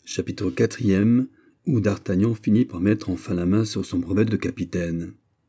Chapitre 4, où D'Artagnan finit par mettre enfin la main sur son brevet de capitaine.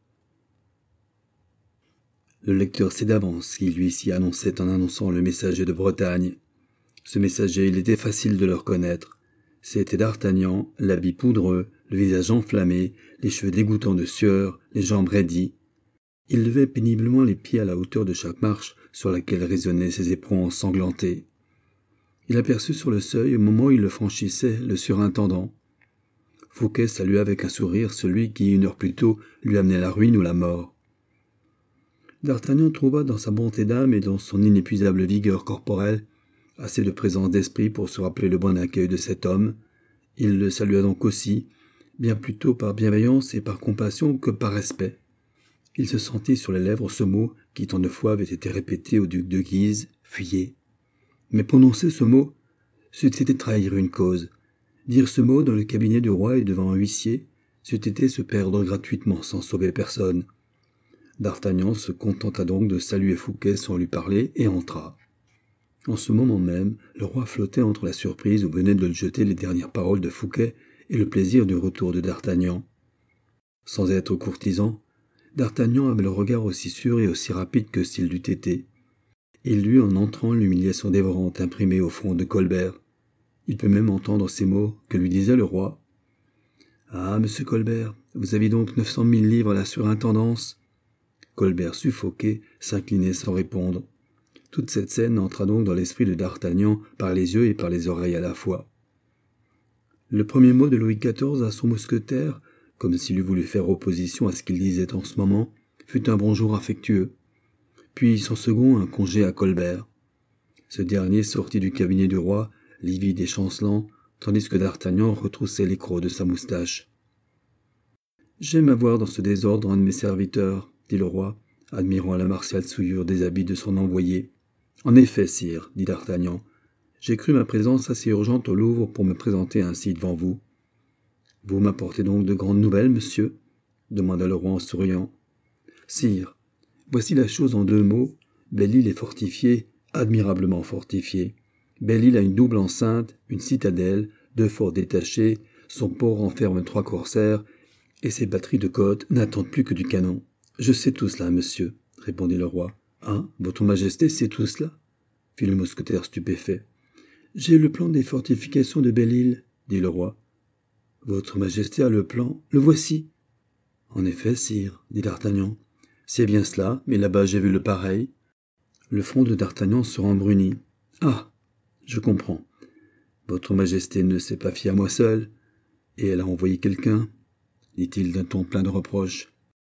Le lecteur sait d'avance qui lui s'y annonçait en annonçant le messager de Bretagne. Ce messager, il était facile de le reconnaître. C'était D'Artagnan, l'habit poudreux, le visage enflammé, les cheveux dégoûtants de sueur, les jambes raidies. Il levait péniblement les pieds à la hauteur de chaque marche sur laquelle résonnaient ses éperons ensanglantés. Il aperçut sur le seuil, au moment où il le franchissait, le surintendant. Fouquet salua avec un sourire celui qui, une heure plus tôt, lui amenait la ruine ou la mort. D'Artagnan trouva dans sa bonté d'âme et dans son inépuisable vigueur corporelle assez de présence d'esprit pour se rappeler le bon accueil de cet homme. Il le salua donc aussi, bien plutôt par bienveillance et par compassion que par respect. Il se sentit sur les lèvres ce mot qui tant de fois avait été répété au duc de Guise, « fuyez ». Mais prononcer ce mot, c'eût été trahir une cause. Dire ce mot dans le cabinet du roi et devant un huissier, c'eût été se perdre gratuitement sans sauver personne. D'Artagnan se contenta donc de saluer Fouquet sans lui parler et entra. En ce moment même, le roi flottait entre la surprise où venaient de le jeter les dernières paroles de Fouquet et le plaisir du retour de D'Artagnan. Sans être courtisan, D'Artagnan avait le regard aussi sûr et aussi rapide que s'il l'eût été. Il lut en entrant l'humiliation dévorante imprimée au front de Colbert. Il peut même entendre ces mots que lui disait le roi. « Ah, monsieur Colbert, vous avez donc 900 000 livres à la surintendance ?» Colbert, suffoqué, s'inclinait sans répondre. Toute cette scène entra donc dans l'esprit de D'Artagnan par les yeux et par les oreilles à la fois. Le premier mot de Louis XIV à son mousquetaire, comme s'il eût voulu faire opposition à ce qu'il disait en ce moment, fut un bonjour affectueux. Puis son second, un congé à Colbert. Ce dernier sortit du cabinet du roi, livide et chancelant, tandis que D'Artagnan retroussait les crocs de sa moustache. « J'aime avoir dans ce désordre un de mes serviteurs, » dit le roi, admirant la martiale souillure des habits de son envoyé. « En effet, sire, » dit D'Artagnan, « j'ai cru ma présence assez urgente au Louvre pour me présenter ainsi devant vous. »« Vous m'apportez donc de grandes nouvelles, monsieur ?» demanda le roi en souriant. « Sire, voici la chose en 2 mots. Belle-Île est fortifiée, admirablement fortifiée. Belle-Île a une double enceinte, une citadelle, 2 forts détachés, son port renferme 3 corsaires, et ses batteries de côte n'attendent plus que du canon. »« Je sais tout cela, monsieur, » répondit le roi. « Hein, votre majesté sait tout cela ?» fit le mousquetaire stupéfait. « J'ai le plan des fortifications de Belle-Île, » dit le roi. « Votre majesté a le plan, le voici. »« En effet, sire, » dit D'Artagnan. « C'est bien cela, mais là-bas j'ai vu le pareil. » Le front de D'Artagnan se rembrunit. « Ah, je comprends. Votre majesté ne s'est pas fiée à moi seul, et elle a envoyé quelqu'un, » dit-il d'un ton plein de reproches.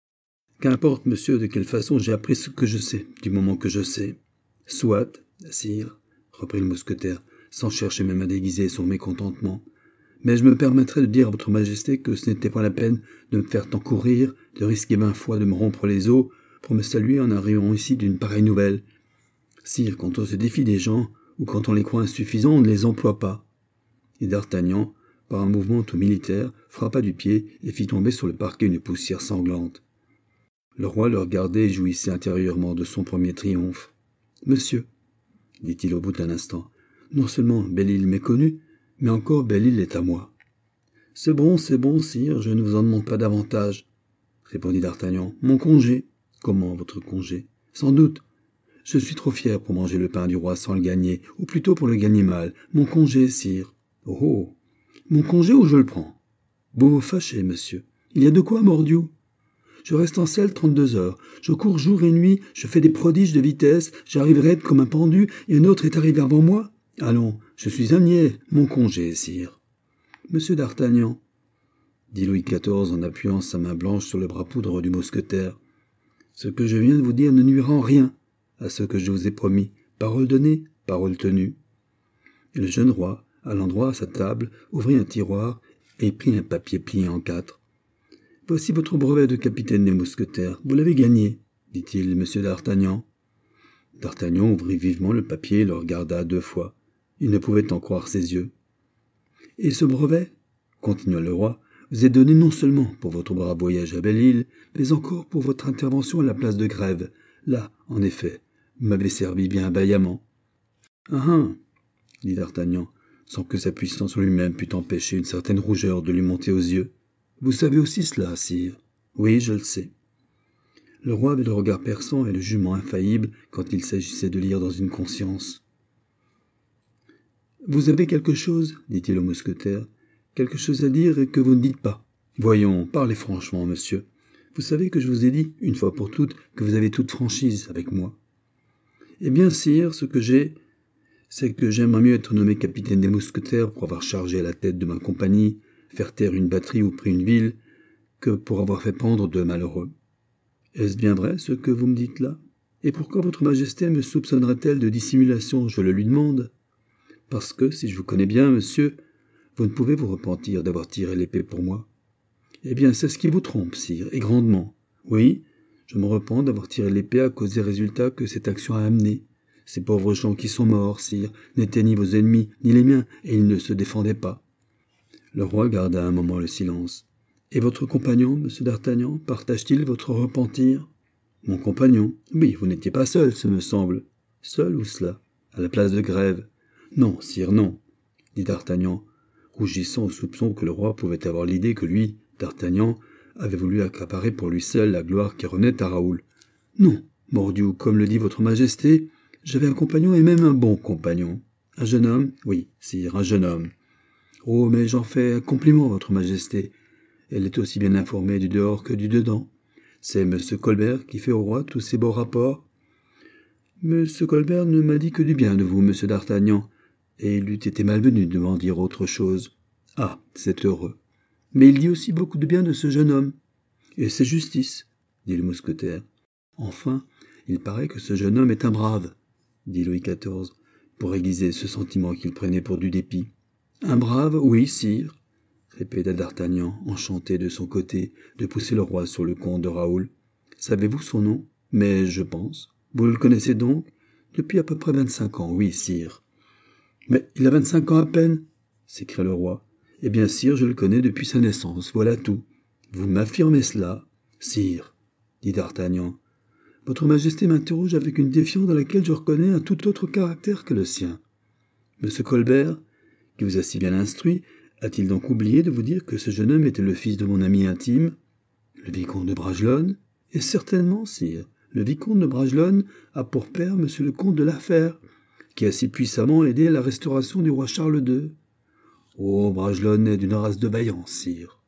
« Qu'importe, monsieur, de quelle façon j'ai appris ce que je sais, du moment que je sais. »« Soit, sire, » reprit le mousquetaire, sans chercher même à déguiser son mécontentement. « Mais je me permettrai de dire à votre majesté que ce n'était pas la peine de me faire tant courir, de risquer 20 fois de me rompre les os, pour me saluer en arrivant ici d'une pareille nouvelle. Sire, quand on se défie des gens, ou quand on les croit insuffisants, on ne les emploie pas. » Et D'Artagnan, par un mouvement tout militaire, frappa du pied et fit tomber sur le parquet une poussière sanglante. Le roi le regardait et jouissait intérieurement de son premier triomphe. « Monsieur, » dit-il au bout d'un instant, « non seulement Belle-Île m'est connue, mais encore Belle-Île est à moi. »« C'est bon, sire, je ne vous en demande pas davantage, » répondit D'Artagnan. « Mon congé. »« Comment votre congé ? » ?»« Sans doute. Je suis trop fier pour manger le pain du roi sans le gagner, ou plutôt pour le gagner mal. Mon congé, sire. »« Oh, mon congé ou je le prends ? » ?»« Vous vous fâchez, monsieur. Il y a de quoi, mordiou. Je reste en selle 32 heures. Je cours jour et nuit, je fais des prodiges de vitesse, j'arrive raide comme un pendu, et un autre est arrivé avant moi. Allons, je suis un niais. Mon congé, sire. »« Monsieur D'Artagnan, » dit Louis XIV en appuyant sa main blanche sur le bras poudreux du mousquetaire, « ce que je viens de vous dire ne nuira en rien à ce que je vous ai promis. Parole donnée, parole tenue. » Et le jeune roi, allant droit à sa table, ouvrit un tiroir et prit un papier plié en 4. « Voici votre brevet de capitaine des mousquetaires. Vous l'avez gagné, » dit-il, monsieur D'Artagnan. D'Artagnan ouvrit vivement le papier et le regarda 2 fois. Il ne pouvait en croire ses yeux. « Et ce brevet, » continua le roi, « vous est donné non seulement pour votre brave voyage à Belle-Île, mais encore pour votre intervention à la place de Grève. Là, en effet, vous m'avez servi bien vaillamment. »« Ah, dit D'Artagnan, sans que sa puissance lui-même pût empêcher une certaine rougeur de lui monter aux yeux. « Vous savez aussi cela, sire. »« Oui, je le sais. » Le roi avait le regard perçant et le jugement infaillible quand il s'agissait de lire dans une conscience. « Vous avez quelque chose, dit-il au mousquetaire, quelque chose à dire et que vous ne dites pas. Voyons, parlez franchement, monsieur. Vous savez que je vous ai dit, une fois pour toutes, que vous avez toute franchise avec moi. Eh bien, sire, ce que j'ai, c'est que j'aimerais mieux être nommé capitaine des mousquetaires pour avoir chargé à la tête de ma compagnie, faire taire une batterie ou pris une ville, que pour avoir fait pendre deux malheureux. Est-ce bien vrai ce que vous me dites là? Et pourquoi votre majesté me soupçonnerait-elle de dissimulation, je le lui demande? Parce que, si je vous connais bien, monsieur, vous ne pouvez vous repentir d'avoir tiré l'épée pour moi. Eh bien, c'est ce qui vous trompe, sire, et grandement. Oui, je me repens d'avoir tiré l'épée à cause des résultats que cette action a amenés. Ces pauvres gens qui sont morts, sire, n'étaient ni vos ennemis, ni les miens, et ils ne se défendaient pas. Le roi garda un moment le silence. « Et votre compagnon, monsieur d'Artagnan, partage-t-il votre repentir ?»« Mon compagnon? Oui, vous n'étiez pas seul, ce me semble. »« Seul où cela? À la place de Grève. »« Non, sire, non, » dit d'Artagnan, rougissant au soupçon que le roi pouvait avoir l'idée que lui, d'Artagnan, avait voulu accaparer pour lui seul la gloire qui revenait à Raoul. « Non, mordieu, comme le dit votre majesté, j'avais un compagnon et même un bon compagnon. Un jeune homme? Oui, sire, un jeune homme. Oh, mais j'en fais un compliment, votre majesté. Elle est aussi bien informée du dehors que du dedans. C'est M. Colbert qui fait au roi tous ces beaux rapports. M. Colbert ne m'a dit que du bien de vous, M. d'Artagnan, et il eût été malvenu de m'en dire autre chose. Ah, c'est heureux. Mais il dit aussi beaucoup de bien de ce jeune homme. Et c'est justice, dit le mousquetaire. Enfin, il paraît que ce jeune homme est un brave, dit Louis XIV, pour aiguiser ce sentiment qu'il prenait pour du dépit. Un brave, oui, sire, répéta d'Artagnan, enchanté de son côté de pousser le roi sur le compte de Raoul. Savez-vous son nom? Mais je pense. Vous le connaissez donc? Depuis à peu près 25 ans, oui, sire. Mais il a 25 ans à peine, s'écria le roi. Eh bien, sire, je le connais depuis sa naissance, voilà tout. Vous m'affirmez cela? Sire, dit d'Artagnan, votre majesté m'interroge avec une défiance dans laquelle je reconnais un tout autre caractère que le sien. Monsieur Colbert, qui vous a si bien instruit, a-t-il donc oublié de vous dire que ce jeune homme était le fils de mon ami intime, le vicomte de Bragelonne? Et certainement, sire, le vicomte de Bragelonne a pour père monsieur le comte de La Fère, qui a si puissamment aidé à la restauration du roi Charles II. Oh, Bragelonne est d'une race de vaillants, sire.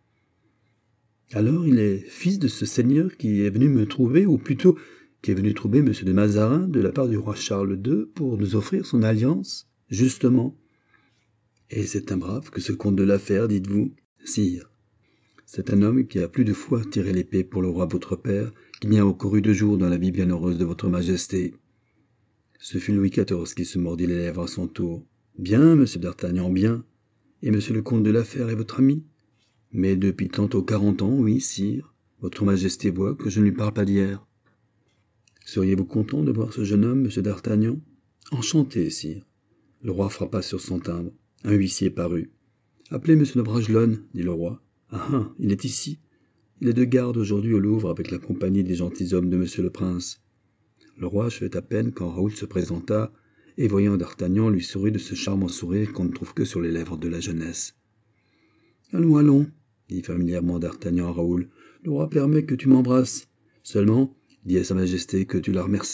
Alors il est fils de ce seigneur qui est venu me trouver, ou plutôt qui est venu trouver monsieur de Mazarin de la part du roi Charles II pour nous offrir son alliance, justement. Et c'est un brave que ce comte de La Fère, dites-vous? Sire, c'est un homme qui a plus de fois tiré l'épée pour le roi votre père qu'il n'y a encore eu 2 jours dans la vie bienheureuse de votre majesté. Ce fut Louis XIV qui se mordit les lèvres à son tour. Bien, monsieur d'Artagnan, bien. Et monsieur le comte de La Fère est votre ami? Mais depuis tantôt 40 ans, oui, sire. Votre majesté voit que je ne lui parle pas d'hier. Seriez-vous content de voir ce jeune homme, monsieur d'Artagnan? Enchanté, sire. Le roi frappa sur son timbre. Un huissier parut. « Appelez monsieur de Bragelonne, dit le roi. « Ah ah, il est ici. Il est de garde aujourd'hui au Louvre avec la compagnie des gentilshommes de monsieur le prince. » Le roi achevait à peine quand Raoul se présenta, et voyant d'Artagnan lui sourit de ce charmant sourire qu'on ne trouve que sur les lèvres de la jeunesse. « Allons, allons, dit familièrement d'Artagnan à Raoul. « Le roi permet que tu m'embrasses. Seulement, dis à sa majesté que tu la remercies. »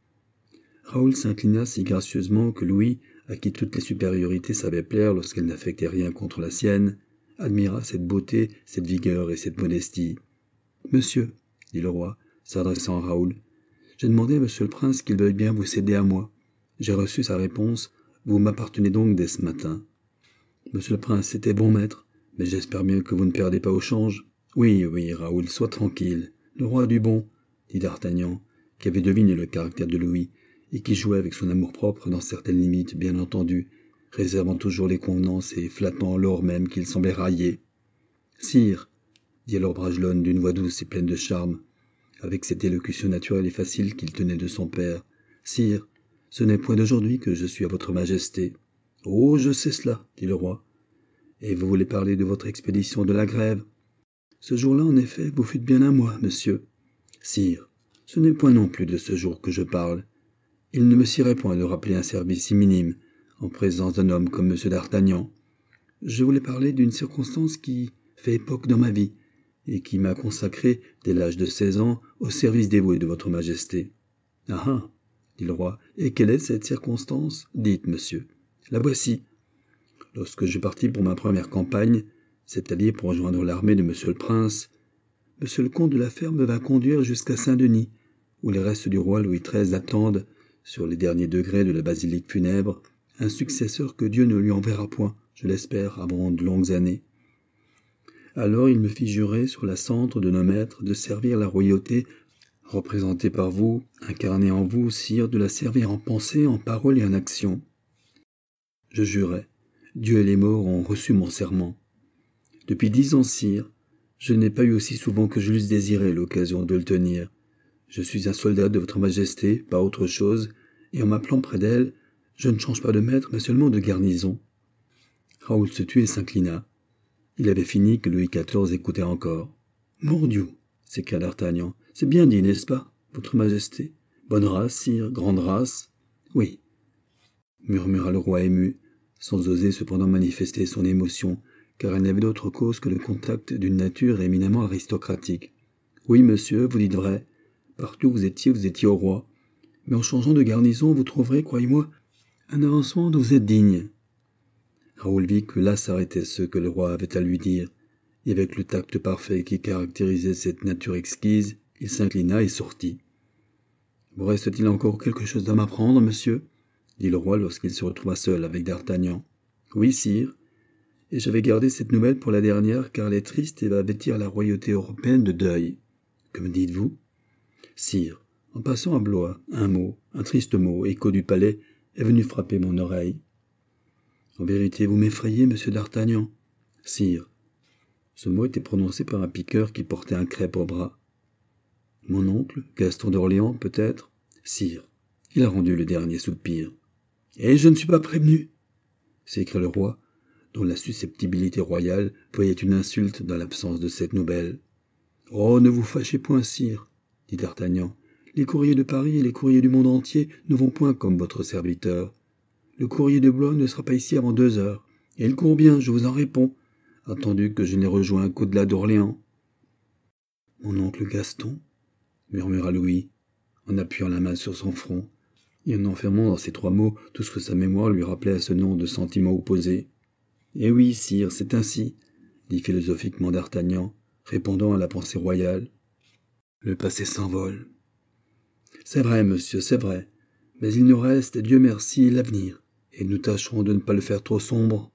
Raoul s'inclina si gracieusement que Louis, à qui toutes les supériorités savaient plaire lorsqu'elles n'affectaient rien contre la sienne, admira cette beauté, cette vigueur et cette modestie. « Monsieur, dit le roi, s'adressant à Raoul, j'ai demandé à monsieur le prince qu'il veuille bien vous céder à moi. J'ai reçu sa réponse, vous m'appartenez donc dès ce matin. Monsieur le prince, c'était bon maître, mais j'espère bien que vous ne perdez pas au change. Oui, oui, Raoul, sois tranquille. Le roi du bon, dit d'Artagnan, qui avait deviné le caractère de Louis, et qui jouait avec son amour-propre dans certaines limites, bien entendu, réservant toujours les convenances et flattant lors même qu'il semblait railler. « Sire, dit alors Bragelonne d'une voix douce et pleine de charme, avec cette élocution naturelle et facile qu'il tenait de son père, « Sire, ce n'est point d'aujourd'hui que je suis à votre majesté. »« Oh, je sais cela, dit le roi. Et vous voulez parler de votre expédition de la Grève? Ce jour-là, en effet, vous fûtes bien à moi, monsieur. Sire, ce n'est point non plus de ce jour que je parle. Il ne me sirait point de rappeler un service si minime, en présence d'un homme comme M. d'Artagnan. Je voulais parler d'une circonstance qui fait époque dans ma vie, et qui m'a consacré, dès l'âge de 16 ans, au service dévoué de votre majesté. »« Ah ah !» dit le roi. « Et quelle est cette circonstance ? Dites, monsieur. »« La voici. Lorsque je partis pour ma première campagne, c'est-à-dire pour rejoindre l'armée de monsieur le prince, monsieur le comte de la Fère me vint conduire jusqu'à Saint-Denis, où les restes du roi Louis XIII attendent, sur les derniers degrés de la basilique funèbre, un successeur que Dieu ne lui enverra point, je l'espère, avant de longues années. Alors il me fit jurer sur la cendre de nos maîtres de servir la royauté, représentée par vous, incarnée en vous, sire, de la servir en pensée, en parole et en action. Je jurai. Dieu et les morts ont reçu mon serment. Depuis 10 ans, sire, je n'ai pas eu aussi souvent que je l'eusse désiré l'occasion de le tenir. Je suis un soldat de votre majesté, pas autre chose, et en m'appelant près d'elle, je ne change pas de maître, mais seulement de garnison. » Raoul se tut et s'inclina. Il avait fini que Louis XIV écoutait encore. « Mon Dieu !» s'écria d'Artagnan. « C'est bien dit, n'est-ce pas, votre majesté ? Bonne race, sire, grande race. »« Oui, » murmura le roi ému, sans oser cependant manifester son émotion, car elle n'avait d'autre cause que le contact d'une nature éminemment aristocratique. « Oui, monsieur, vous dites vrai. Partout où vous étiez au roi. Mais en changeant de garnison, vous trouverez, croyez-moi, un avancement dont vous êtes digne. » Raoul vit que là s'arrêtait ce que le roi avait à lui dire, et avec le tact parfait qui caractérisait cette nature exquise, il s'inclina et sortit. « Vous reste-t-il encore quelque chose à m'apprendre, monsieur ?» dit le roi lorsqu'il se retrouva seul avec d'Artagnan. « Oui, sire, et j'avais gardé cette nouvelle pour la dernière, car elle est triste et va vêtir la royauté européenne de deuil. Que me dites-vous ? Sire, en passant à Blois, un triste mot, écho du palais, est venu frapper mon oreille. En vérité, vous m'effrayez, monsieur d'Artagnan. Sire, ce mot était prononcé par un piqueur qui portait un crêpe au bras. Mon oncle, Gaston d'Orléans, peut-être ? Sire, il a rendu le dernier soupir. Et je ne suis pas prévenu, s'écria le roi, dont la susceptibilité royale voyait une insulte dans l'absence de cette nouvelle. Oh, ne vous fâchez point, sire, dit d'Artagnan. Les courriers de Paris et les courriers du monde entier ne vont point comme votre serviteur. Le courrier de Blois ne sera pas ici avant 2 heures, et il court bien, je vous en réponds, attendu que je n'ai rejoint qu'au-delà d'Orléans. Mon oncle Gaston, murmura Louis, en appuyant la main sur son front, et en enfermant dans ces 3 mots tout ce que sa mémoire lui rappelait à ce nom de sentiments opposés. Eh oui, sire, c'est ainsi, dit philosophiquement d'Artagnan, répondant à la pensée royale. Le passé s'envole. C'est vrai, monsieur, c'est vrai, mais il nous reste, Dieu merci, l'avenir, et nous tâcherons de ne pas le faire trop sombre.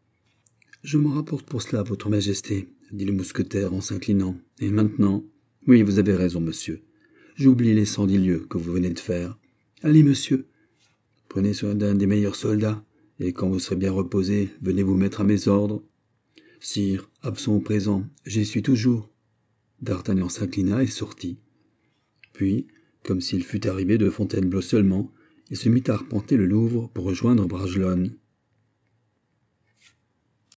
Je m'en rapporte pour cela, votre majesté, dit le mousquetaire en s'inclinant. Et maintenant, oui, vous avez raison, monsieur. J'oublie les 110 lieues que vous venez de faire. Allez, monsieur, prenez soin d'un des meilleurs soldats, et quand vous serez bien reposé, venez vous mettre à mes ordres. Sire, absent au présent, j'y suis toujours. D'Artagnan s'inclina et sortit. Puis, comme s'il fût arrivé de Fontainebleau seulement, il se mit à arpenter le Louvre pour rejoindre Bragelonne.